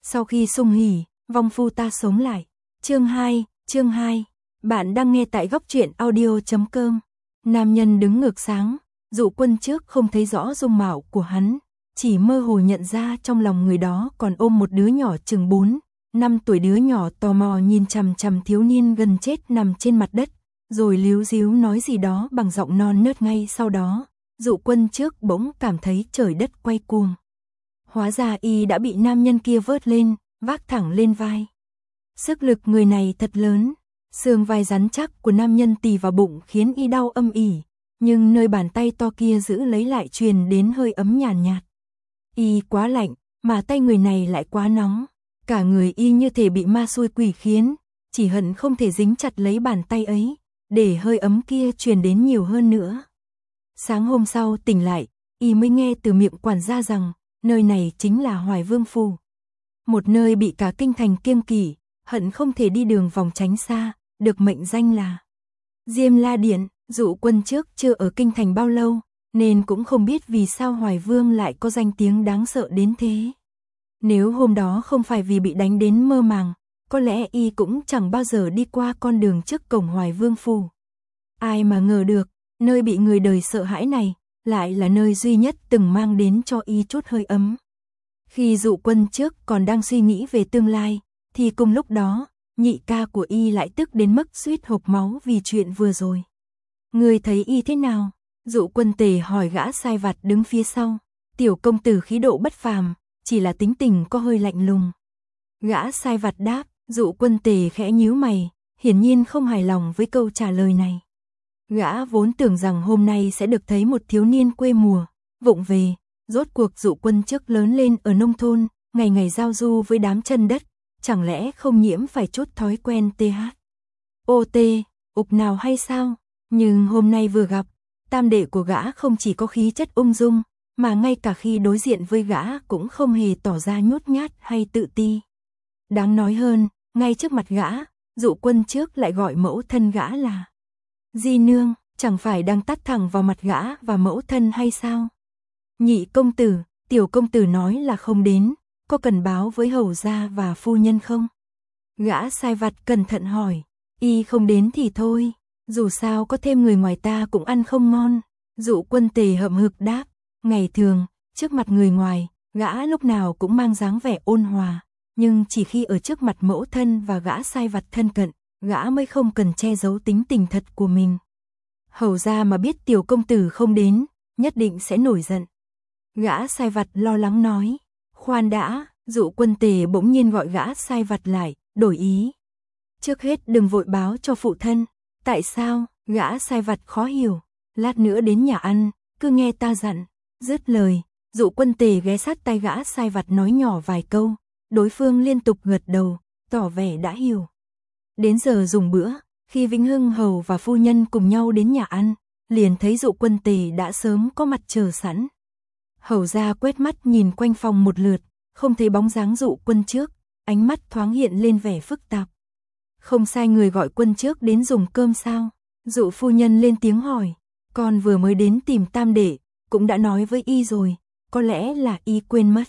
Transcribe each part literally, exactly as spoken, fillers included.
Sau khi sung hỉ, vong phu ta sống lại. Chương hai, chương hai. Bạn đang nghe tại góc truyện audio chấm com. Nam nhân đứng ngược sáng, Dụ Quân trước không thấy rõ dung mạo của hắn, chỉ mơ hồ nhận ra trong lòng người đó còn ôm một đứa nhỏ chừng bốn, năm tuổi. Đứa nhỏ tò mò nhìn chằm chằm thiếu niên gần chết nằm trên mặt đất, rồi líu díu nói gì đó bằng giọng non nớt. Ngay sau đó, Dụ Quân trước bỗng cảm thấy trời đất quay cuồng. Hóa ra y đã bị nam nhân kia vớt lên, vác thẳng lên vai. Sức lực người này thật lớn, xương vai rắn chắc của nam nhân tì vào bụng khiến y đau âm ỉ, nhưng nơi bàn tay to kia giữ lấy lại truyền đến hơi ấm nhàn nhạt, nhạt. Y quá lạnh, mà tay người này lại quá nóng, cả người y như thể bị ma xui quỷ khiến, chỉ hận không thể dính chặt lấy bàn tay ấy, để hơi ấm kia truyền đến nhiều hơn nữa. Sáng hôm sau tỉnh lại, y mới nghe từ miệng quản gia rằng, nơi này chính là Hoài Vương Phủ. Một nơi bị cả kinh thành kiêng kỵ, hận không thể đi đường vòng tránh xa, được mệnh danh là Diêm La Điện. Dụ Quân trước chưa ở kinh thành bao lâu, nên cũng không biết vì sao Hoài Vương lại có danh tiếng đáng sợ đến thế. Nếu hôm đó không phải vì bị đánh đến mơ màng, có lẽ y cũng chẳng bao giờ đi qua con đường trước cổng Hoài Vương Phủ. Ai mà ngờ được, nơi bị người đời sợ hãi này, lại là nơi duy nhất từng mang đến cho y chút hơi ấm. Khi Dụ Quân trước còn đang suy nghĩ về tương lai, thì cùng lúc đó, nhị ca của y lại tức đến mức suýt hộc máu vì chuyện vừa rồi. Người thấy y thế nào? Dụ Quân tề hỏi gã sai vặt đứng phía sau. Tiểu công tử khí độ bất phàm, chỉ là tính tình có hơi lạnh lùng. Gã sai vặt đáp. Dụ Quân tề khẽ nhíu mày, hiển nhiên không hài lòng với câu trả lời này. Gã vốn tưởng rằng hôm nay sẽ được thấy một thiếu niên quê mùa, vụng về. Rốt cuộc Dụ Quân trước lớn lên ở nông thôn, ngày ngày giao du với đám chân đất, chẳng lẽ không nhiễm phải chút thói quen th o t ục nào hay sao? Nhưng hôm nay vừa gặp, tam đệ của gã không chỉ có khí chất ung dung, mà ngay cả khi đối diện với gã cũng không hề tỏ ra nhút nhát hay tự ti. Đáng nói hơn, ngay trước mặt gã, Dụ Quân trước lại gọi mẫu thân gã là Di Nương, chẳng phải đang tắt thẳng vào mặt gã và mẫu thân hay sao? Nhị công tử, tiểu công tử nói là không đến, có cần báo với hầu gia và phu nhân không? Gã sai vặt cẩn thận hỏi. Y không đến thì thôi, dù sao có thêm người ngoài ta cũng ăn không ngon. Dụ Quân tề hậm hực đáp. Ngày thường, trước mặt người ngoài, gã lúc nào cũng mang dáng vẻ ôn hòa, nhưng chỉ khi ở trước mặt mẫu thân và gã sai vặt thân cận, gã mới không cần che giấu tính tình thật của mình. Hầu gia mà biết tiểu công tử không đến, nhất định sẽ nổi giận. Gã sai vặt lo lắng nói. Khoan đã, Dụ Quân tề bỗng nhiên gọi gã sai vặt lại, đổi ý. Trước hết đừng vội báo cho phụ thân. Tại sao? Gã sai vặt khó hiểu. Lát nữa đến nhà ăn, cứ nghe ta dặn. Dứt lời, Dụ Quân tề ghé sát tai gã sai vặt nói nhỏ vài câu. Đối phương liên tục gật đầu, tỏ vẻ đã hiểu. Đến giờ dùng bữa, khi Vĩnh Hưng hầu và phu nhân cùng nhau đến nhà ăn, liền thấy Dụ Quân tề đã sớm có mặt chờ sẵn. Hầu gia quét mắt nhìn quanh phòng một lượt, không thấy bóng dáng Dụ Quân trước, ánh mắt thoáng hiện lên vẻ phức tạp. Không sai người gọi Quân trước đến dùng cơm sao? Dụ phu nhân lên tiếng hỏi. Con vừa mới đến tìm tam đệ, cũng đã nói với y rồi, có lẽ là y quên mất.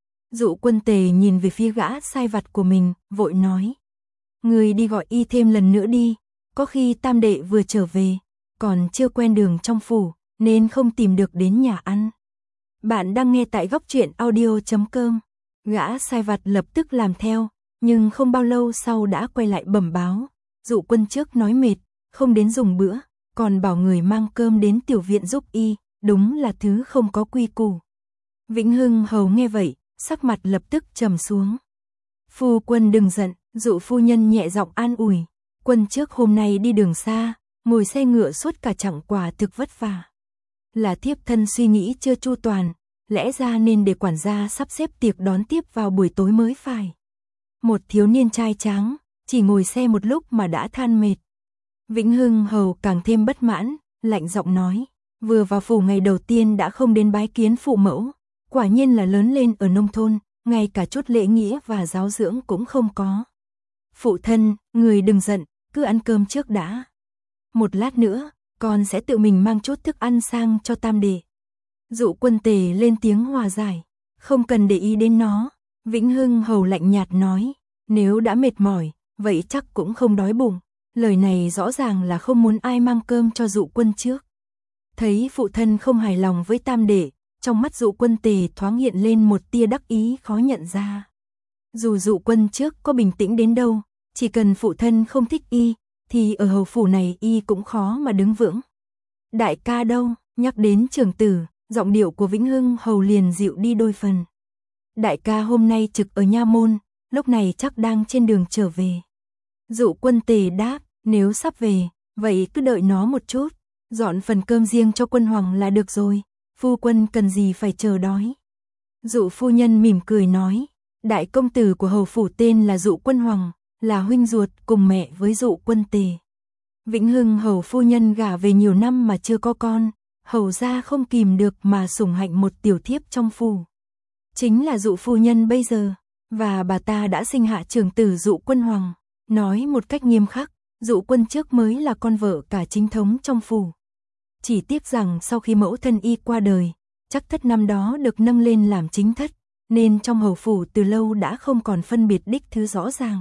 Dụ Quân tề nhìn về phía gã sai vặt của mình, vội nói. Người đi gọi y thêm lần nữa đi, có khi tam đệ vừa trở về, còn chưa quen đường trong phủ, nên không tìm được đến nhà ăn. Bạn đang nghe tại góc truyện audio chấm com. Gã sai vặt lập tức làm theo, nhưng không bao lâu sau đã quay lại bẩm báo. Dụ Quân trước nói mệt, không đến dùng bữa, còn bảo người mang cơm đến tiểu viện giúp y, đúng là thứ không có quy củ. Vĩnh Hưng hầu nghe vậy, sắc mặt lập tức trầm xuống. Phu quân đừng giận, Dụ phu nhân nhẹ giọng an ủi. Quân trước hôm nay đi đường xa, ngồi xe ngựa suốt cả chặng quả thực vất vả. Là thiếp thân suy nghĩ chưa chu toàn, lẽ ra nên để quản gia sắp xếp tiệc đón tiếp vào buổi tối mới phải. Một thiếu niên trai tráng, chỉ ngồi xe một lúc mà đã than mệt. Vĩnh Hưng hầu càng thêm bất mãn, lạnh giọng nói. Vừa vào phủ ngày đầu tiên đã không đến bái kiến phụ mẫu, quả nhiên là lớn lên ở nông thôn, ngay cả chút lễ nghĩa và giáo dưỡng cũng không có. Phụ thân, người đừng giận, cứ ăn cơm trước đã. Một lát nữa, con sẽ tự mình mang chút thức ăn sang cho tam đệ. Dụ Quân tề lên tiếng hòa giải. Không cần để ý đến nó. Vĩnh Hưng Hầu lạnh nhạt nói, nếu đã mệt mỏi, vậy chắc cũng không đói bụng. Lời này rõ ràng là không muốn ai mang cơm cho Dụ Quân trước. Thấy phụ thân không hài lòng với tam đệ, trong mắt Dụ Quân Tề thoáng hiện lên một tia đắc ý khó nhận ra. Dù Dụ Quân trước có bình tĩnh đến đâu, chỉ cần phụ thân không thích y, thì ở hầu phủ này y cũng khó mà đứng vững. Đại ca đâu? Nhắc đến trưởng tử, giọng điệu của Vĩnh Hưng Hầu liền dịu đi đôi phần. Đại ca hôm nay trực ở nha môn, lúc này chắc đang trên đường trở về. Dụ Quân Tề đáp, nếu sắp về, vậy cứ đợi nó một chút, dọn phần cơm riêng cho quân hoàng là được rồi, phu quân cần gì phải chờ đói. Dụ phu nhân mỉm cười nói, đại công tử của hầu phủ tên là Dụ Quân Hoàng, là huynh ruột cùng mẹ với Dụ Quân Tề. Vĩnh Hưng Hầu phu nhân gả về nhiều năm mà chưa có con, hầu gia không kìm được mà sủng hạnh một tiểu thiếp trong phủ. Chính là Dụ phu nhân bây giờ, và bà ta đã sinh hạ trưởng tử Dụ Quân Hoàng. Nói một cách nghiêm khắc, Dụ Quân trước mới là con vợ cả chính thống trong phủ. Chỉ tiếc rằng sau khi mẫu thân y qua đời, chắc thất năm đó được nâng lên làm chính thất, nên trong hầu phủ từ lâu đã không còn phân biệt đích thứ rõ ràng.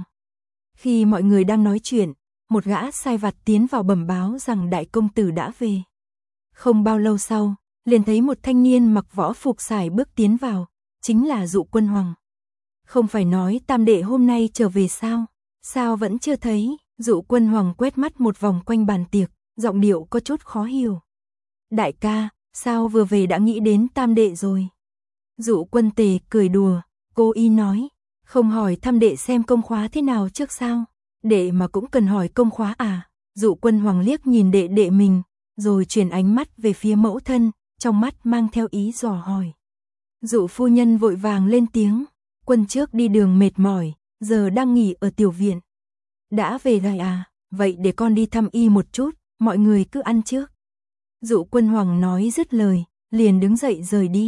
Khi mọi người đang nói chuyện, một gã sai vặt tiến vào bẩm báo rằng đại công tử đã về. Không bao lâu sau, liền thấy một thanh niên mặc võ phục sải bước tiến vào, chính là Dụ Quân Hoàng. Không phải nói tam đệ hôm nay trở về sao? Sao vẫn chưa thấy? Dụ Quân Hoàng quét mắt một vòng quanh bàn tiệc, giọng điệu có chút khó hiểu. Đại ca, sao vừa về đã nghĩ đến tam đệ rồi? Dụ Quân Tề cười đùa, cô y nói, không hỏi thăm đệ xem công khóa thế nào trước sao? Đệ mà cũng cần hỏi công khóa à? Dụ Quân Hoàng liếc nhìn đệ đệ mình, rồi chuyển ánh mắt về phía mẫu thân, trong mắt mang theo ý dò hỏi. Dụ phu nhân vội vàng lên tiếng, quân trước đi đường mệt mỏi, giờ đang nghỉ ở tiểu viện. Đã về rồi à? Vậy để con đi thăm y một chút, mọi người cứ ăn trước. Dụ Quân Hoàng nói dứt lời, liền đứng dậy rời đi.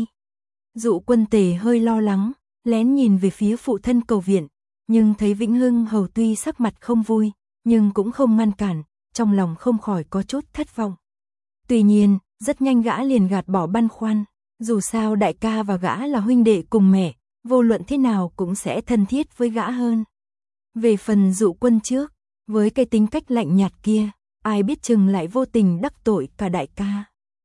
Dụ Quân Tề hơi lo lắng, lén nhìn về phía phụ thân cầu viện, nhưng thấy Vĩnh Hưng Hầu tuy sắc mặt không vui, nhưng cũng không ngăn cản, trong lòng không khỏi có chút thất vọng. Tuy nhiên, rất nhanh gã liền gạt bỏ băn khoăn, dù sao đại ca và gã là huynh đệ cùng mẹ, vô luận thế nào cũng sẽ thân thiết với gã hơn. Về phần Dụ Quân trước, với cái tính cách lạnh nhạt kia, ai biết chừng lại vô tình đắc tội cả đại ca.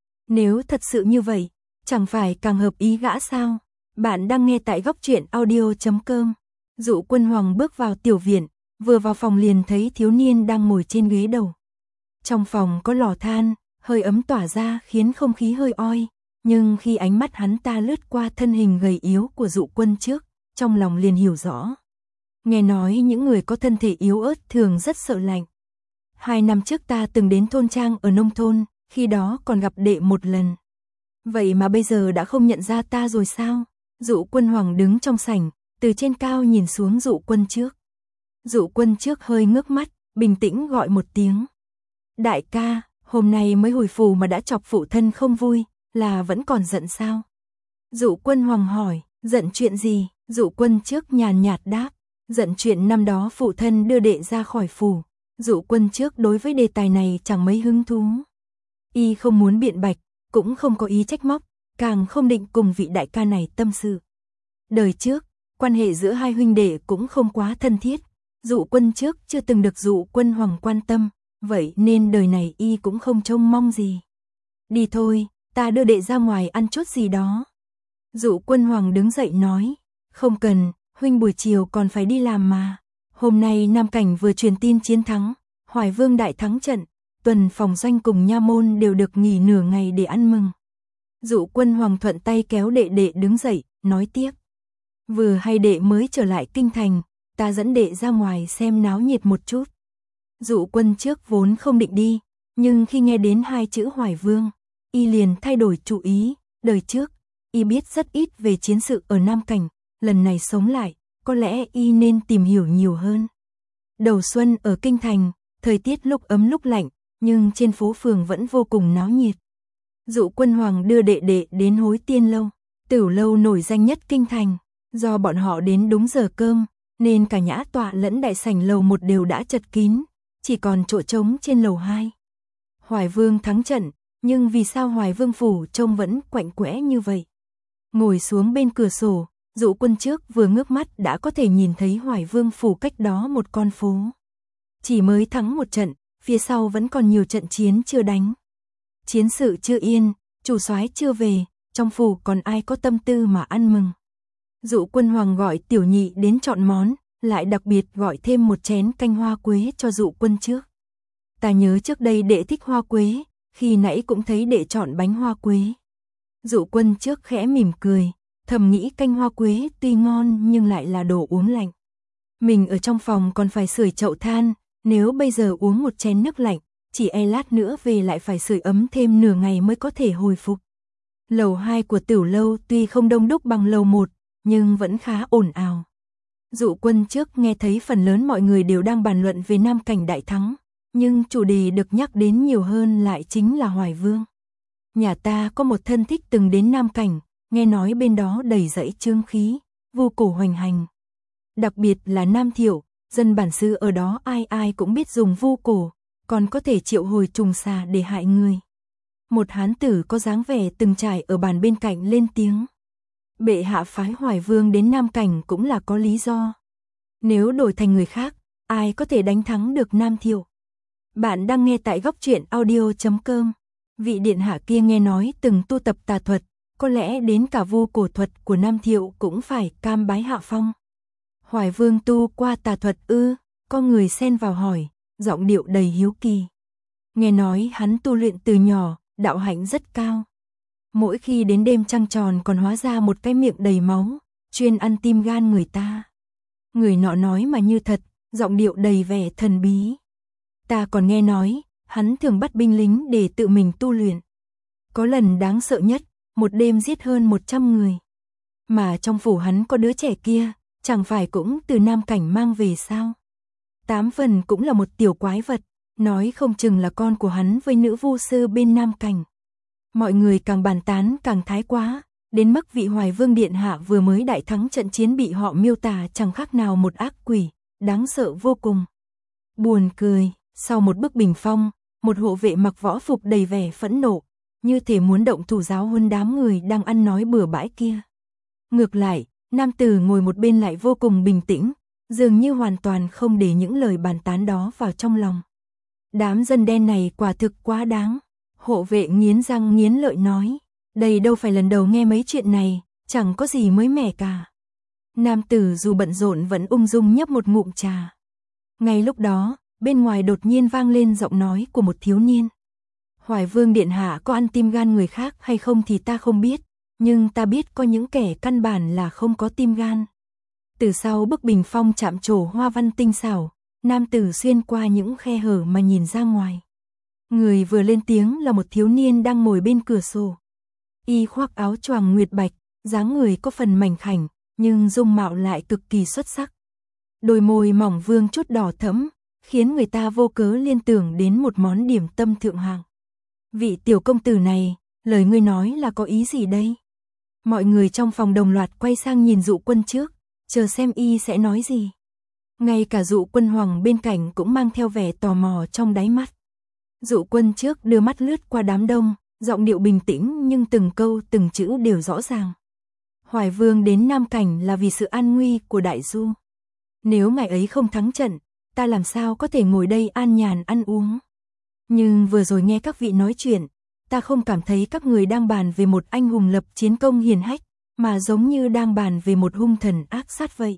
Nếu thật sự như vậy, chẳng phải càng hợp ý gã sao? Bạn đang nghe tại góc truyện audio chấm com. Dụ Quân Hoàng bước vào tiểu viện, vừa vào phòng liền thấy thiếu niên đang ngồi trên ghế đầu. Trong phòng có lò than, hơi ấm tỏa ra khiến không khí hơi oi, nhưng khi ánh mắt hắn ta lướt qua thân hình gầy yếu của Dụ Quân trước, trong lòng liền hiểu rõ. Nghe nói những người có thân thể yếu ớt thường rất sợ lạnh. Hai năm trước ta từng đến thôn trang ở nông thôn, khi đó còn gặp đệ một lần. Vậy mà bây giờ đã không nhận ra ta rồi sao? Dụ Quân Hoàng đứng trong sảnh, từ trên cao nhìn xuống Dụ Quân trước. Dụ Quân trước hơi ngước mắt, bình tĩnh gọi một tiếng. Đại ca, hôm nay mới hồi phủ mà đã chọc phụ thân không vui, là vẫn còn giận sao? Dụ Quân Hoàng hỏi, giận chuyện gì? Dụ Quân trước nhàn nhạt đáp, giận chuyện năm đó phụ thân đưa đệ ra khỏi phủ. Dụ Quân trước đối với đề tài này chẳng mấy hứng thú. Y không muốn biện bạch, cũng không có ý trách móc, càng không định cùng vị đại ca này tâm sự. Đời trước, quan hệ giữa hai huynh đệ cũng không quá thân thiết, Dụ Quân trước chưa từng được Dụ Quân Hoàng quan tâm, vậy nên đời này y cũng không trông mong gì. Đi thôi, ta đưa đệ ra ngoài ăn chút gì đó. Dụ Quân Hoàng đứng dậy nói, không cần, huynh buổi chiều còn phải đi làm mà. Hôm nay Nam Cảnh vừa truyền tin chiến thắng, Hoài Vương đại thắng trận, tuần phòng doanh cùng nha môn đều được nghỉ nửa ngày để ăn mừng. Dụ Quân Hoàng thuận tay kéo đệ đệ đứng dậy, nói tiếp. Vừa hay đệ mới trở lại kinh thành, ta dẫn đệ ra ngoài xem náo nhiệt một chút. Dụ Quân trước vốn không định đi, nhưng khi nghe đến hai chữ Hoài Vương, y liền thay đổi chủ ý. Đời trước, y biết rất ít về chiến sự ở Nam Cảnh, lần này sống lại, có lẽ y nên tìm hiểu nhiều hơn. Đầu xuân ở kinh thành, thời tiết lúc ấm lúc lạnh, nhưng trên phố phường vẫn vô cùng náo nhiệt. Dụ Quân Hoàng đưa đệ đệ đến Hối Tiên lâu, tửu lâu nổi danh nhất kinh thành. Do bọn họ đến đúng giờ cơm, nên cả nhã tọa lẫn đại sảnh lầu một đều đã chật kín, chỉ còn chỗ trống trên lầu hai. Hoài Vương thắng trận, nhưng vì sao Hoài Vương phủ trông vẫn quạnh quẽ như vậy? Ngồi xuống bên cửa sổ, Dụ Quân trước vừa ngước mắt đã có thể nhìn thấy Hoài Vương phủ cách đó một con phố. Chỉ mới thắng một trận, phía sau vẫn còn nhiều trận chiến chưa đánh. Chiến sự chưa yên, chủ soái chưa về, trong phủ còn ai có tâm tư mà ăn mừng. Dụ Quân Hoàng gọi tiểu nhị đến chọn món, lại đặc biệt gọi thêm một chén canh hoa quế cho Dụ Quân trước. Ta nhớ trước đây đệ thích hoa quế, khi nãy cũng thấy đệ chọn bánh hoa quế. Dụ Quân trước khẽ mỉm cười, thầm nghĩ canh hoa quế tuy ngon nhưng lại là đồ uống lạnh. Mình ở trong phòng còn phải sưởi chậu than, nếu bây giờ uống một chén nước lạnh, chỉ e lát nữa về lại phải sưởi ấm thêm nửa ngày mới có thể hồi phục. Lầu hai của Tửu lâu tuy không đông đúc bằng lầu một, nhưng vẫn khá ồn ào. Dụ Quân trước nghe thấy phần lớn mọi người đều đang bàn luận về Nam Cảnh đại thắng, nhưng chủ đề được nhắc đến nhiều hơn lại chính là Hoài Vương. Nhà ta có một thân thích từng đến Nam Cảnh, nghe nói bên đó đầy dẫy chương khí, vu cổ hoành hành. Đặc biệt là Nam Thiệu, dân bản xứ ở đó ai ai cũng biết dùng vu cổ, còn có thể triệu hồi trùng xà để hại người. Một hán tử có dáng vẻ từng trải ở bàn bên cạnh lên tiếng. Bệ hạ phái Hoài Vương đến Nam Cảnh cũng là có lý do. Nếu đổi thành người khác, ai có thể đánh thắng được Nam Thiệu? Bạn đang nghe tại góc truyện audio chấm com. Vị điện hạ kia nghe nói từng tu tập tà thuật, có lẽ đến cả vu cổ thuật của Nam Thiệu cũng phải cam bái hạ phong. Hoài Vương tu qua tà thuật ư? Có người xen vào hỏi, giọng điệu đầy hiếu kỳ. Nghe nói hắn tu luyện từ nhỏ, đạo hạnh rất cao. Mỗi khi đến đêm trăng tròn còn hóa ra một cái miệng đầy máu, chuyên ăn tim gan người ta. Người nọ nói mà như thật, giọng điệu đầy vẻ thần bí. Ta còn nghe nói, hắn thường bắt binh lính để tự mình tu luyện. Có lần đáng sợ nhất, một đêm giết hơn một trăm người. Mà trong phủ hắn có đứa trẻ kia, chẳng phải cũng từ Nam Cảnh mang về sao? Tám phần cũng là một tiểu quái vật, nói không chừng là con của hắn với nữ vu sư bên Nam Cảnh. Mọi người càng bàn tán càng thái quá, đến mức vị Hoài Vương điện hạ vừa mới đại thắng trận chiến bị họ miêu tả chẳng khác nào một ác quỷ, đáng sợ vô cùng. Buồn cười, sau một bức bình phong, một hộ vệ mặc võ phục đầy vẻ phẫn nộ, như thể muốn động thủ giáo huấn đám người đang ăn nói bừa bãi kia. Ngược lại, nam tử ngồi một bên lại vô cùng bình tĩnh, dường như hoàn toàn không để những lời bàn tán đó vào trong lòng. Đám dân đen này quả thực quá đáng. Hộ vệ nghiến răng nghiến lợi nói, đây đâu phải lần đầu nghe mấy chuyện này, chẳng có gì mới mẻ cả. Nam tử dù bận rộn vẫn ung dung nhấp một ngụm trà. Ngay lúc đó, bên ngoài đột nhiên vang lên giọng nói của một thiếu niên. Hoài Vương điện hạ có ăn tim gan người khác hay không thì ta không biết, nhưng ta biết có những kẻ căn bản là không có tim gan. Từ sau bức bình phong chạm trổ hoa văn tinh xảo, nam tử xuyên qua những khe hở mà nhìn ra ngoài. Người vừa lên tiếng là một thiếu niên đang ngồi bên cửa sổ. Y khoác áo choàng nguyệt bạch, dáng người có phần mảnh khảnh, nhưng dung mạo lại cực kỳ xuất sắc. Đôi môi mỏng vương chút đỏ thẫm, khiến người ta vô cớ liên tưởng đến một món điểm tâm thượng hạng. Vị tiểu công tử này, lời ngươi nói là có ý gì đây? Mọi người trong phòng đồng loạt quay sang nhìn Dụ Quân trước, chờ xem y sẽ nói gì. Ngay cả Dụ Quân Hoàng bên cạnh cũng mang theo vẻ tò mò trong đáy mắt. Dụ Quân trước đưa mắt lướt qua đám đông, giọng điệu bình tĩnh nhưng từng câu từng chữ đều rõ ràng. Hoài Vương đến Nam Cảnh là vì sự an nguy của Đại Du. Nếu ngày ấy không thắng trận, ta làm sao có thể ngồi đây an nhàn ăn uống. Nhưng vừa rồi nghe các vị nói chuyện, ta không cảm thấy các người đang bàn về một anh hùng lập chiến công hiền hách, mà giống như đang bàn về một hung thần ác sát vậy.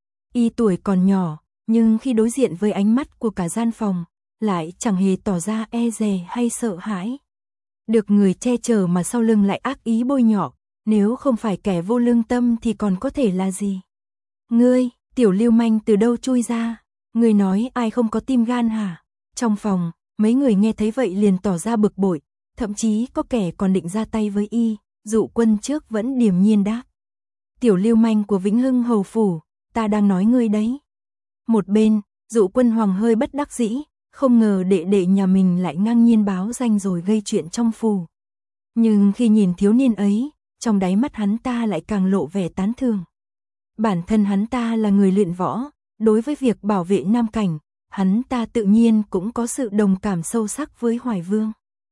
Y tuổi còn nhỏ, nhưng khi đối diện với ánh mắt của cả gian phòng, lại chẳng hề tỏ ra e dè hay sợ hãi. Được người che chở mà sau lưng lại ác ý bôi nhọ, nếu không phải kẻ vô lương tâm thì còn có thể là gì? Ngươi, tiểu lưu manh từ đâu chui ra? Ngươi nói ai không có tim gan hả? Trong phòng, mấy người nghe thấy vậy liền tỏ ra bực bội, thậm chí có kẻ còn định ra tay với y. Dụ Quân trước vẫn điềm nhiên đáp. Tiểu lưu manh của Vĩnh Hưng hầu phủ, ta đang nói ngươi đấy. Một bên, Dụ Quân Hoàng hơi bất đắc dĩ, không ngờ đệ đệ nhà mình lại ngang nhiên báo danh rồi gây chuyện trong phủ. Nhưng khi nhìn thiếu niên ấy, trong đáy mắt hắn ta lại càng lộ vẻ tán thưởng. Bản thân hắn ta là người luyện võ, đối với việc bảo vệ Nam Cảnh, hắn ta tự nhiên cũng có sự đồng cảm sâu sắc với Hoài Vương.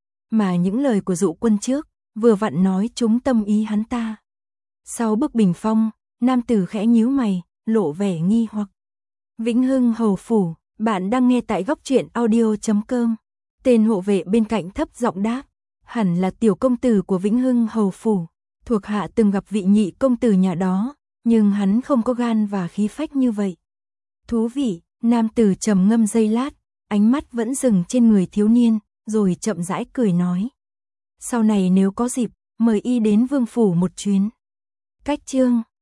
Mà những lời của Dụ Quân trước, vừa vặn nói trúng tâm ý hắn ta. Sau bức bình phong, Nam tử khẽ nhíu mày, lộ vẻ nghi hoặc. Vĩnh Hưng Hầu Phủ, bạn đang nghe tại góc truyện audio chấm com. Tên hộ vệ bên cạnh thấp giọng đáp, hẳn là tiểu công tử của Vĩnh Hưng Hầu Phủ. Thuộc hạ từng gặp vị nhị công tử nhà đó, nhưng hắn không có gan và khí phách như vậy. Thú vị, nam tử trầm ngâm giây lát, ánh mắt vẫn dừng trên người thiếu niên, rồi chậm rãi cười nói. Sau này nếu có dịp, mời y đến vương phủ một chuyến. Cách chương